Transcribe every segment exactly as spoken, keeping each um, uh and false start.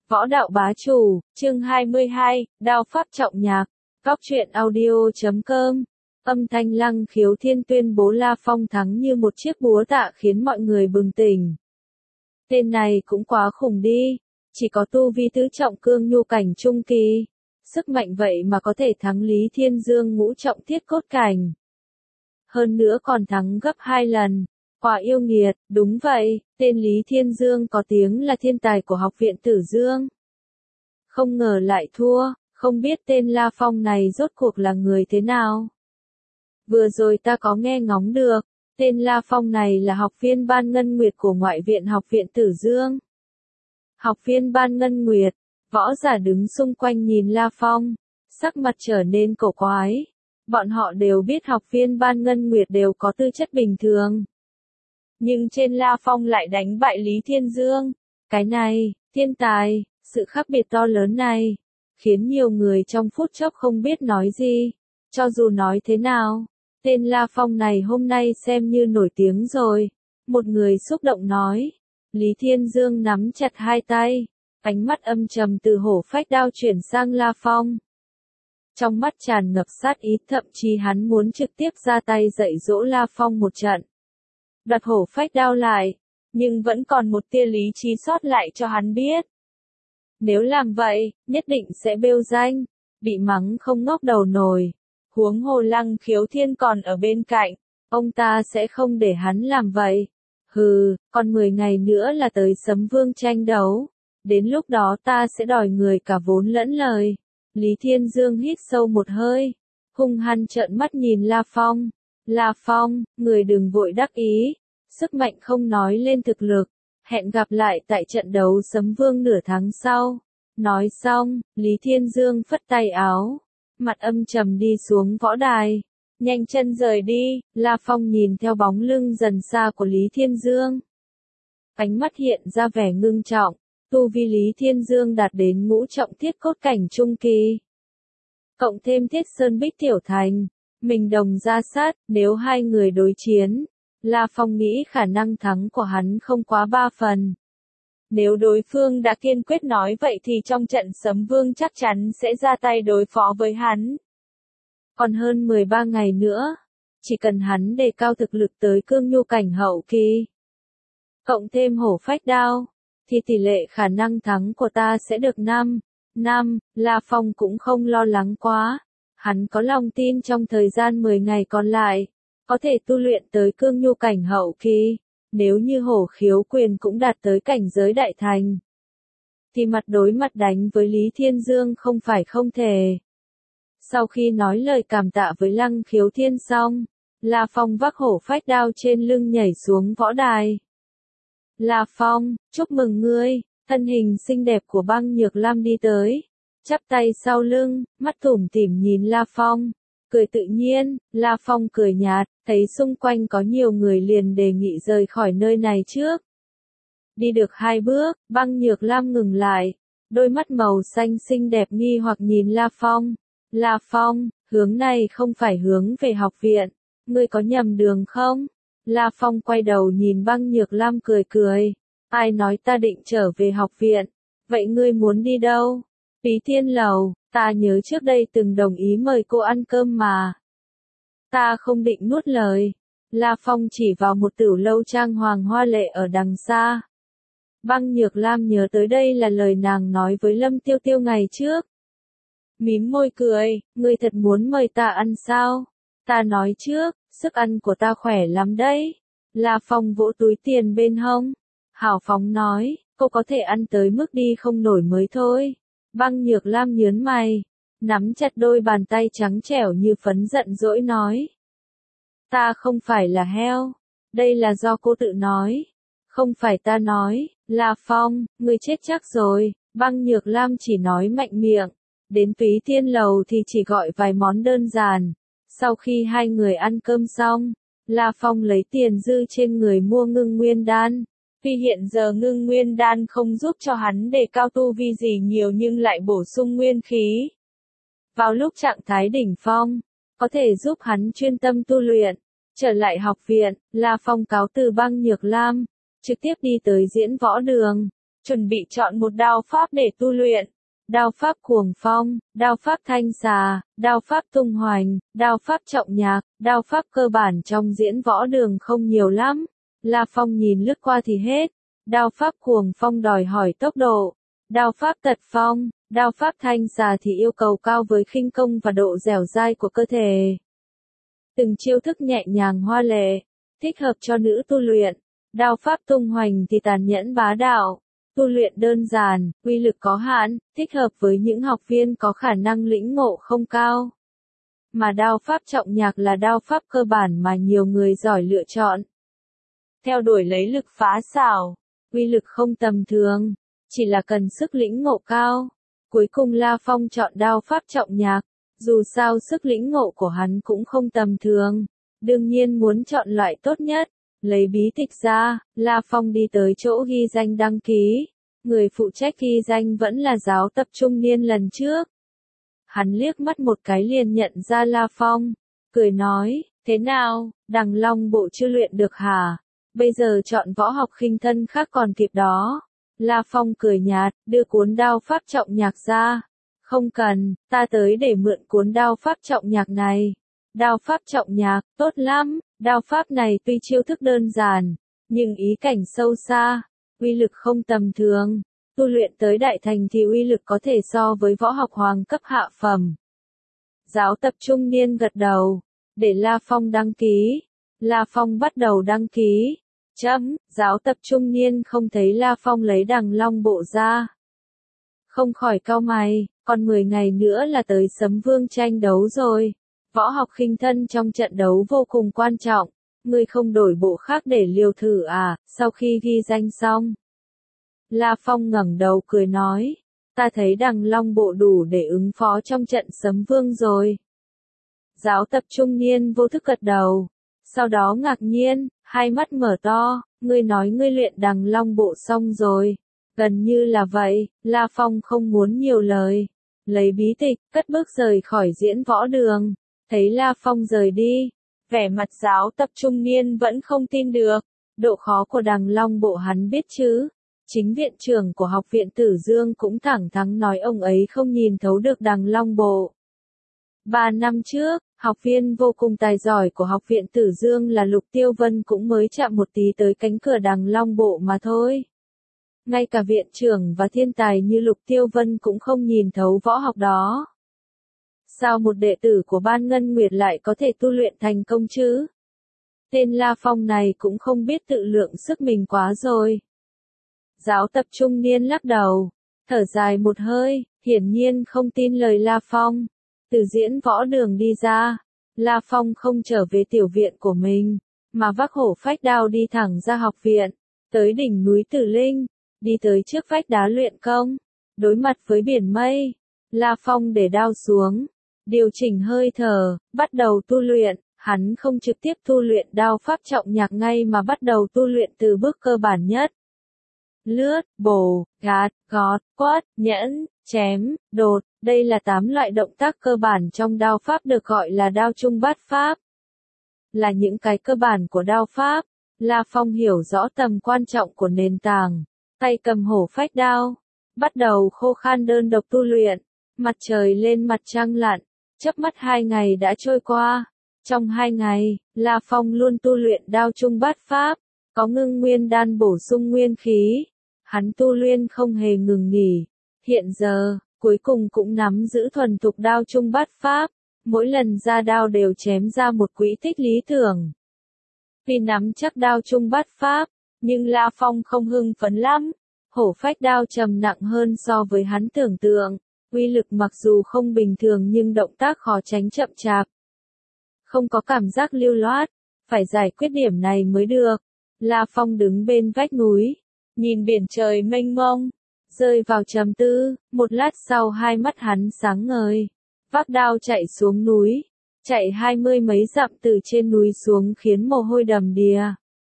Võ đạo bá chủ, chương hai mươi hai, đao pháp trọng nhạc, góc truyện audio chấm com. Âm thanh Lăng Khiếu Thiên tuyên bố La Phong thắng như một chiếc búa tạ khiến mọi người bừng tỉnh. Tên này cũng quá khủng đi, chỉ có tu vi tứ trọng cương nhu cảnh trung kỳ. Sức mạnh vậy mà có thể thắng Lý Thiên Dương ngũ trọng thiết cốt cảnh. Hơn nữa còn thắng gấp hai lần. Quả yêu nghiệt, đúng vậy, tên Lý Thiên Dương có tiếng là thiên tài của học viện Tử Dương. Không ngờ lại thua, không biết tên La Phong này rốt cuộc là người thế nào. Vừa rồi ta có nghe ngóng được, tên La Phong này là học viên Ban Ngân Nguyệt của Ngoại viện Học viện Tử Dương. Học viên Ban Ngân Nguyệt, võ giả đứng xung quanh nhìn La Phong, sắc mặt trở nên cổ quái. Bọn họ đều biết học viên Ban Ngân Nguyệt đều có tư chất bình thường. Nhưng trên La Phong lại đánh bại Lý Thiên Dương. Cái này, thiên tài, sự khác biệt to lớn này, khiến nhiều người trong phút chốc không biết nói gì. Cho dù nói thế nào, tên La Phong này hôm nay xem như nổi tiếng rồi. Một người xúc động nói. Lý Thiên Dương nắm chặt hai tay, ánh mắt âm trầm từ hổ phách đao chuyển sang La Phong. Trong mắt tràn ngập sát ý, thậm chí hắn muốn trực tiếp ra tay dạy dỗ La Phong một trận. Đoạt hổ phách đao lại, nhưng vẫn còn một tia lý trí sót lại cho hắn biết. Nếu làm vậy, nhất định sẽ bêu danh, bị mắng không ngóc đầu nổi. Huống hồ Lăng Khiếu Thiên còn ở bên cạnh, ông ta sẽ không để hắn làm vậy. Hừ, còn mười ngày nữa là tới Sấm Vương tranh đấu. Đến lúc đó ta sẽ đòi người cả vốn lẫn lời. Lý Thiên Dương hít sâu một hơi, hung hăng trợn mắt nhìn La Phong. La Phong, người đừng vội đắc ý, sức mạnh không nói lên thực lực, hẹn gặp lại tại trận đấu Sấm Vương nửa tháng sau. Nói xong, Lý Thiên Dương phất tay áo, mặt âm trầm đi xuống võ đài, nhanh chân rời đi. La Phong nhìn theo bóng lưng dần xa của Lý Thiên Dương. Ánh mắt hiện ra vẻ ngưng trọng, tu vi Lý Thiên Dương đạt đến ngũ trọng thiết cốt cảnh trung kỳ. Cộng thêm Thiết Sơn Bích Tiểu Thành, mình đồng ra sát, nếu hai người đối chiến, La Phong nghĩ khả năng thắng của hắn không quá ba phần. Nếu đối phương đã kiên quyết nói vậy thì trong trận Sấm Vương chắc chắn sẽ ra tay đối phó với hắn. Còn hơn mười ba ngày nữa, chỉ cần hắn đề cao thực lực tới cương nhu cảnh hậu kỳ, cộng thêm hổ phách đao, thì tỷ lệ khả năng thắng của ta sẽ được năm. năm, La Phong cũng không lo lắng quá. Hắn có lòng tin trong thời gian mười ngày còn lại, có thể tu luyện tới cương nhu cảnh hậu kỳ. Nếu như hổ khiếu quyền cũng đạt tới cảnh giới đại thành, thì mặt đối mặt đánh với Lý Thiên Dương không phải không thể. Sau khi nói lời cảm tạ với Lăng Khiếu Thiên xong, La Phong vác hổ phách đao trên lưng nhảy xuống võ đài. La Phong, chúc mừng ngươi. Thân hình xinh đẹp của Băng Nhược Lam đi tới, chắp tay sau lưng, mắt tủm tỉm nhìn La Phong, cười tự nhiên. La Phong cười nhạt, thấy xung quanh có nhiều người liền đề nghị rời khỏi nơi này trước. Đi được hai bước, Băng Nhược Lam ngừng lại, đôi mắt màu xanh xinh đẹp nghi hoặc nhìn La Phong. La Phong, hướng này không phải hướng về học viện, ngươi có nhầm đường không? La Phong quay đầu nhìn Băng Nhược Lam cười cười. Ai nói ta định trở về học viện? Vậy ngươi muốn đi đâu? Phí Thiên Lầu, ta nhớ trước đây từng đồng ý mời cô ăn cơm mà. Ta không định nuốt lời. La Phong chỉ vào một tửu lâu trang hoàng hoa lệ ở đằng xa. Băng Nhược Lam nhớ tới đây là lời nàng nói với Lâm Tiêu Tiêu ngày trước. Mím môi cười, ngươi thật muốn mời ta ăn sao? Ta nói trước, sức ăn của ta khỏe lắm đấy. La Phong vỗ túi tiền bên hông, hào phóng nói, cô có thể ăn tới mức đi không nổi mới thôi. Băng Nhược Lam nhớn mày, nắm chặt đôi bàn tay trắng trẻo như phấn giận dỗi nói. Ta không phải là heo, đây là do cô tự nói, không phải ta nói. La Phong, ngươi chết chắc rồi. Băng Nhược Lam chỉ nói mạnh miệng, đến Túy Thiên Lầu thì chỉ gọi vài món đơn giản. Sau khi hai người ăn cơm xong, La Phong lấy tiền dư trên người mua ngưng nguyên đan. Tuy hiện giờ ngưng nguyên đan không giúp cho hắn đề cao tu vi gì nhiều nhưng lại bổ sung nguyên khí. Vào lúc trạng thái đỉnh phong, có thể giúp hắn chuyên tâm tu luyện. Trở lại học viện, La Phong cáo từ Băng Nhược Lam, trực tiếp đi tới diễn võ đường. chuẩn bị chọn một đao pháp để tu luyện. Đao pháp cuồng phong, đao pháp thanh xà, đao pháp tung hoành, đao pháp trọng nhạc, đao pháp cơ bản trong diễn võ đường không nhiều lắm. La Phong nhìn lướt qua thì hết. Đao pháp cuồng phong đòi hỏi tốc độ. Đao pháp tật phong, đao pháp thanh xà thì yêu cầu cao với khinh công và độ dẻo dai của cơ thể. Từng chiêu thức nhẹ nhàng hoa lệ, thích hợp cho nữ tu luyện. Đao pháp tung hoành thì tàn nhẫn bá đạo, tu luyện đơn giản, uy lực có hạn, thích hợp với những học viên có khả năng lĩnh ngộ không cao. Mà đao pháp trọng nhạc là đao pháp cơ bản mà nhiều người giỏi lựa chọn. Theo đuổi lấy lực phá xảo, uy lực không tầm thường, chỉ là cần sức lĩnh ngộ cao. Cuối cùng La Phong chọn đao pháp trọng nhạc, dù sao sức lĩnh ngộ của hắn cũng không tầm thường, đương nhiên muốn chọn loại tốt nhất. Lấy bí tịch ra, La Phong đi tới chỗ ghi danh đăng ký. Người phụ trách ghi danh vẫn là giáo tập trung niên lần trước. Hắn liếc mắt một cái liền nhận ra La Phong, cười nói, thế nào, Đằng Long bộ chưa luyện được hả? Bây giờ chọn võ học khinh thân khác còn kịp đó. La Phong cười nhạt, đưa cuốn đao pháp trọng nhạc ra. Không cần, ta tới để mượn cuốn đao pháp trọng nhạc này. Đao pháp trọng nhạc, tốt lắm, đao pháp này tuy chiêu thức đơn giản, nhưng ý cảnh sâu xa, uy lực không tầm thường. Tu luyện tới đại thành thì uy lực có thể so với võ học hoàng cấp hạ phẩm. Giáo tập trung niên gật đầu, để La Phong đăng ký. La Phong bắt đầu đăng ký. Chấm, giáo tập trung niên không thấy La Phong lấy Đằng Long bộ ra. Không khỏi cau mày, còn mười ngày nữa là tới Sấm Vương tranh đấu rồi. Võ học khinh thân trong trận đấu vô cùng quan trọng, ngươi không đổi bộ khác để liều thử à? Sau khi ghi danh xong, La Phong ngẩng đầu cười nói, ta thấy Đằng Long bộ đủ để ứng phó trong trận Sấm Vương rồi. Giáo tập trung niên vô thức gật đầu, sau đó ngạc nhiên, hai mắt mở to, ngươi nói ngươi luyện Đằng Long bộ xong rồi. Gần như là vậy, La Phong không muốn nhiều lời, lấy bí tịch, cất bước rời khỏi diễn võ đường. Thấy La Phong rời đi, vẻ mặt giáo tập trung niên vẫn không tin được, độ khó của Đằng Long bộ hắn biết chứ. Chính viện trưởng của học viện Tử Dương cũng thẳng thắn nói ông ấy không nhìn thấu được Đằng Long bộ. Ba năm trước, học viên vô cùng tài giỏi của học viện Tử Dương là Lục Tiêu Vân cũng mới chạm một tí tới cánh cửa Đằng Long bộ mà thôi. Ngay cả viện trưởng và thiên tài như Lục Tiêu Vân cũng không nhìn thấu võ học đó. Sao một đệ tử của Ban Ngân Nguyệt lại có thể tu luyện thành công chứ? Tên La Phong này cũng không biết tự lượng sức mình quá rồi. Giáo tập trung niên lắc đầu, thở dài một hơi, hiển nhiên không tin lời La Phong. Từ diễn võ đường đi ra, La Phong không trở về tiểu viện của mình, mà vác hổ phách đao đi thẳng ra học viện, tới đỉnh núi Tử Linh, đi tới trước vách đá luyện công, đối mặt với biển mây. La Phong để đao xuống, điều chỉnh hơi thở, bắt đầu tu luyện. Hắn không trực tiếp tu luyện đao pháp trọng nhạc ngay mà bắt đầu tu luyện từ bước cơ bản nhất. Lướt, bổ, gạt, gọt, quất, nhẫn, chém, đột, đây là tám loại động tác cơ bản trong đao pháp được gọi là đao trung bát pháp. Là những cái cơ bản của đao pháp, La Phong hiểu rõ tầm quan trọng của nền tảng, tay cầm hổ phách đao, bắt đầu khô khan đơn độc tu luyện. Mặt trời lên mặt trăng lặn, chớp mắt hai ngày đã trôi qua. Trong hai ngày, La Phong luôn tu luyện đao trung bát pháp, có ngưng nguyên đan bổ sung nguyên khí. Hắn tu luyện không hề ngừng nghỉ. Hiện giờ, cuối cùng cũng nắm giữ thuần thục đao trung bát pháp. Mỗi lần ra đao đều chém ra một quỹ tích lý tưởng. Vì nắm chắc đao trung bát pháp, nhưng La Phong không hưng phấn lắm. Hổ phách đao trầm nặng hơn so với hắn tưởng tượng. Uy lực mặc dù không bình thường nhưng động tác khó tránh chậm chạp. Không có cảm giác lưu loát, phải giải quyết điểm này mới được. La Phong đứng bên vách núi, nhìn biển trời mênh mông, rơi vào trầm tư, một lát sau hai mắt hắn sáng ngời, vác đao chạy xuống núi, chạy hai mươi mấy dặm từ trên núi xuống khiến mồ hôi đầm đìa.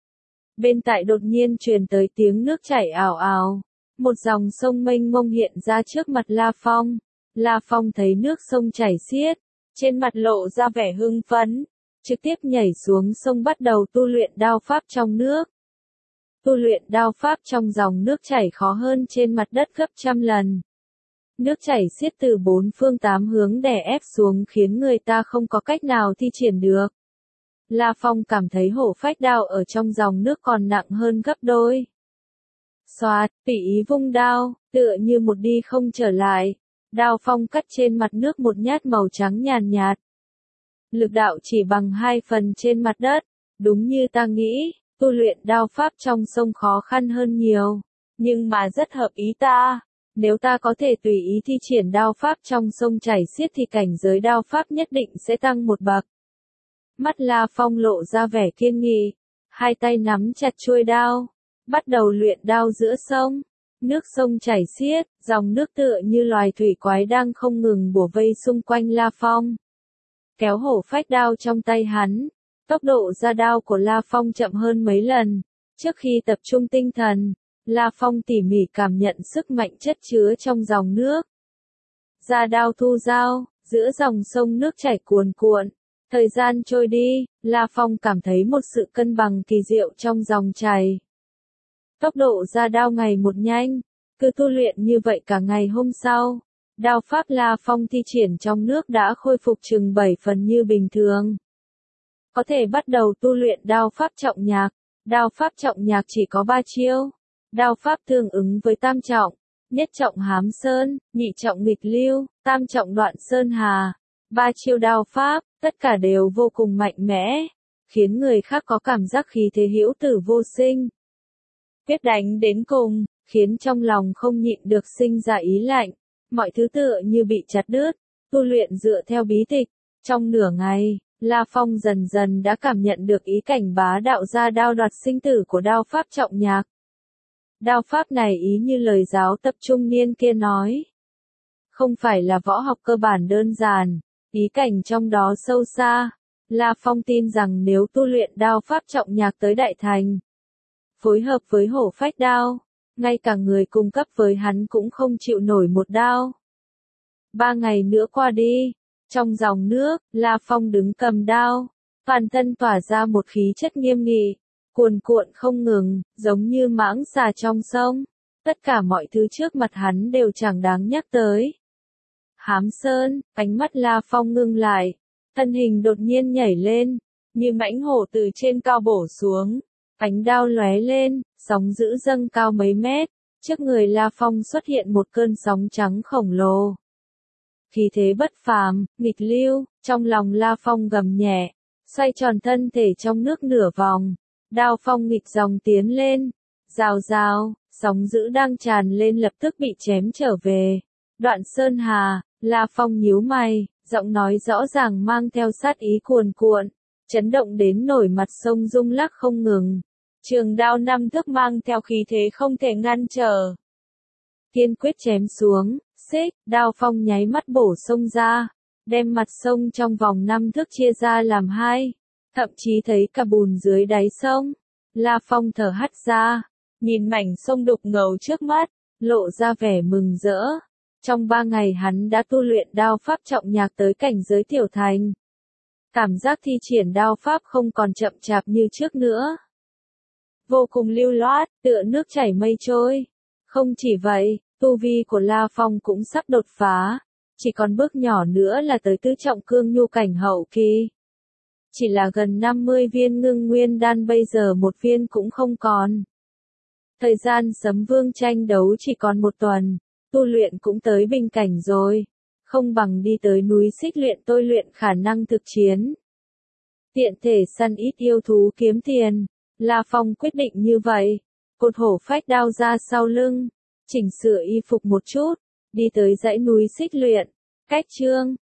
Bên tại đột nhiên truyền tới tiếng nước chảy ào ào, một dòng sông mênh mông hiện ra trước mặt La Phong. La Phong thấy nước sông chảy xiết, trên mặt lộ ra vẻ hưng phấn, trực tiếp nhảy xuống sông bắt đầu tu luyện đao pháp trong nước. tu luyện đao pháp trong dòng nước chảy khó hơn trên mặt đất gấp trăm lần. Nước chảy xiết từ bốn phương tám hướng đè ép xuống khiến người ta không có cách nào thi triển được. La Phong cảm thấy hổ phách đao ở trong dòng nước còn nặng hơn gấp đôi. Xoạt, tùy ý vung đao, tựa như một đi không trở lại. Đao phong cắt trên mặt nước một nhát màu trắng nhàn nhạt. Lực đạo chỉ bằng hai phần trên mặt đất. Đúng như ta nghĩ, tu luyện đao pháp trong sông khó khăn hơn nhiều. Nhưng mà rất hợp ý ta. Nếu ta có thể tùy ý thi triển đao pháp trong sông chảy xiết thì cảnh giới đao pháp nhất định sẽ tăng một bậc. Mắt La Phong lộ ra vẻ kiên nghị. Hai tay nắm chặt chuôi đao. Bắt đầu luyện đao giữa sông. Nước sông chảy xiết, dòng nước tựa như loài thủy quái đang không ngừng bủa vây xung quanh La Phong. Kéo hổ phách đao trong tay hắn. Tốc độ ra đao của La Phong chậm hơn mấy lần. Trước khi tập trung tinh thần, La Phong tỉ mỉ cảm nhận sức mạnh chất chứa trong dòng nước. Ra đao thu dao, giữa dòng sông nước chảy cuồn cuộn. Thời gian trôi đi, La Phong cảm thấy một sự cân bằng kỳ diệu trong dòng chảy. Tốc độ ra đao ngày một nhanh, cứ tu luyện như vậy cả ngày hôm sau. Đao pháp La Phong thi triển trong nước đã khôi phục chừng bảy phần như bình thường. Có thể bắt đầu tu luyện đao pháp trọng nhạc. Đao pháp trọng nhạc chỉ có ba chiêu. Đao pháp tương ứng với tam trọng, nhất trọng hám sơn, nhị trọng nghịch lưu, tam trọng đoạn sơn hà. Ba chiêu đao pháp, tất cả đều vô cùng mạnh mẽ, khiến người khác có cảm giác khí thế hữu tử vô sinh. Quyết đánh đến cùng, khiến trong lòng không nhịn được sinh ra ý lạnh. Mọi thứ tựa như bị chặt đứt, tu luyện dựa theo bí tịch. Trong nửa ngày, La Phong dần dần đã cảm nhận được ý cảnh bá đạo ra đao đoạt sinh tử của đao pháp trọng nhạc. Đao pháp này ý như lời giáo tập trung niên kia nói. Không phải là võ học cơ bản đơn giản, ý cảnh trong đó sâu xa. La Phong tin rằng nếu tu luyện đao pháp trọng nhạc tới đại thành, phối hợp với hổ phách đao, ngay cả người cung cấp với hắn cũng không chịu nổi một đao. Ba ngày nữa qua đi, trong dòng nước, La Phong đứng cầm đao, toàn thân tỏa ra một khí chất nghiêm nghị, cuồn cuộn không ngừng, giống như mãng xà trong sông. Tất cả mọi thứ trước mặt hắn đều chẳng đáng nhắc tới. Hám sơn, ánh mắt La Phong ngưng lại, thân hình đột nhiên nhảy lên, như mãnh hổ từ trên cao bổ xuống. Ánh đao lóe lên, sóng dữ dâng cao mấy mét, trước người La Phong xuất hiện một cơn sóng trắng khổng lồ. Khí thế bất phàm, nghịch lưu, trong lòng La Phong gầm nhẹ, xoay tròn thân thể trong nước nửa vòng, đao phong nghịch dòng tiến lên, rào rào, sóng dữ đang tràn lên lập tức bị chém trở về. Đoạn sơn hà, La Phong nhíu mày, giọng nói rõ ràng mang theo sát ý cuồn cuộn, chấn động đến nổi mặt sông rung lắc không ngừng. Trường đao năm thước mang theo khí thế không thể ngăn trở. Kiên quyết chém xuống, xích, đao phong nháy mắt bổ sông ra, đem mặt sông trong vòng năm thước chia ra làm hai, thậm chí thấy cả bùn dưới đáy sông. La Phong thở hắt ra, nhìn mảnh sông đục ngầu trước mắt, lộ ra vẻ mừng rỡ. Trong ba ngày hắn đã tu luyện đao pháp trọng nhạc tới cảnh giới tiểu thành. Cảm giác thi triển đao pháp không còn chậm chạp như trước nữa. Vô cùng lưu loát, tựa nước chảy mây trôi. Không chỉ vậy, tu vi của La Phong cũng sắp đột phá. Chỉ còn bước nhỏ nữa là tới tứ trọng cương nhu cảnh hậu kỳ. Chỉ là gần năm mươi viên ngưng nguyên đan bây giờ một viên cũng không còn. Thời gian sấm vương tranh đấu chỉ còn một tuần, tu luyện cũng tới bình cảnh rồi. Không bằng đi tới núi xích luyện tôi luyện khả năng thực chiến. Tiện thể săn ít yêu thú kiếm tiền. La Phong quyết định như vậy, cột hổ phách đao ra sau lưng, chỉnh sửa y phục một chút, đi tới dãy núi xích luyện. Cách chương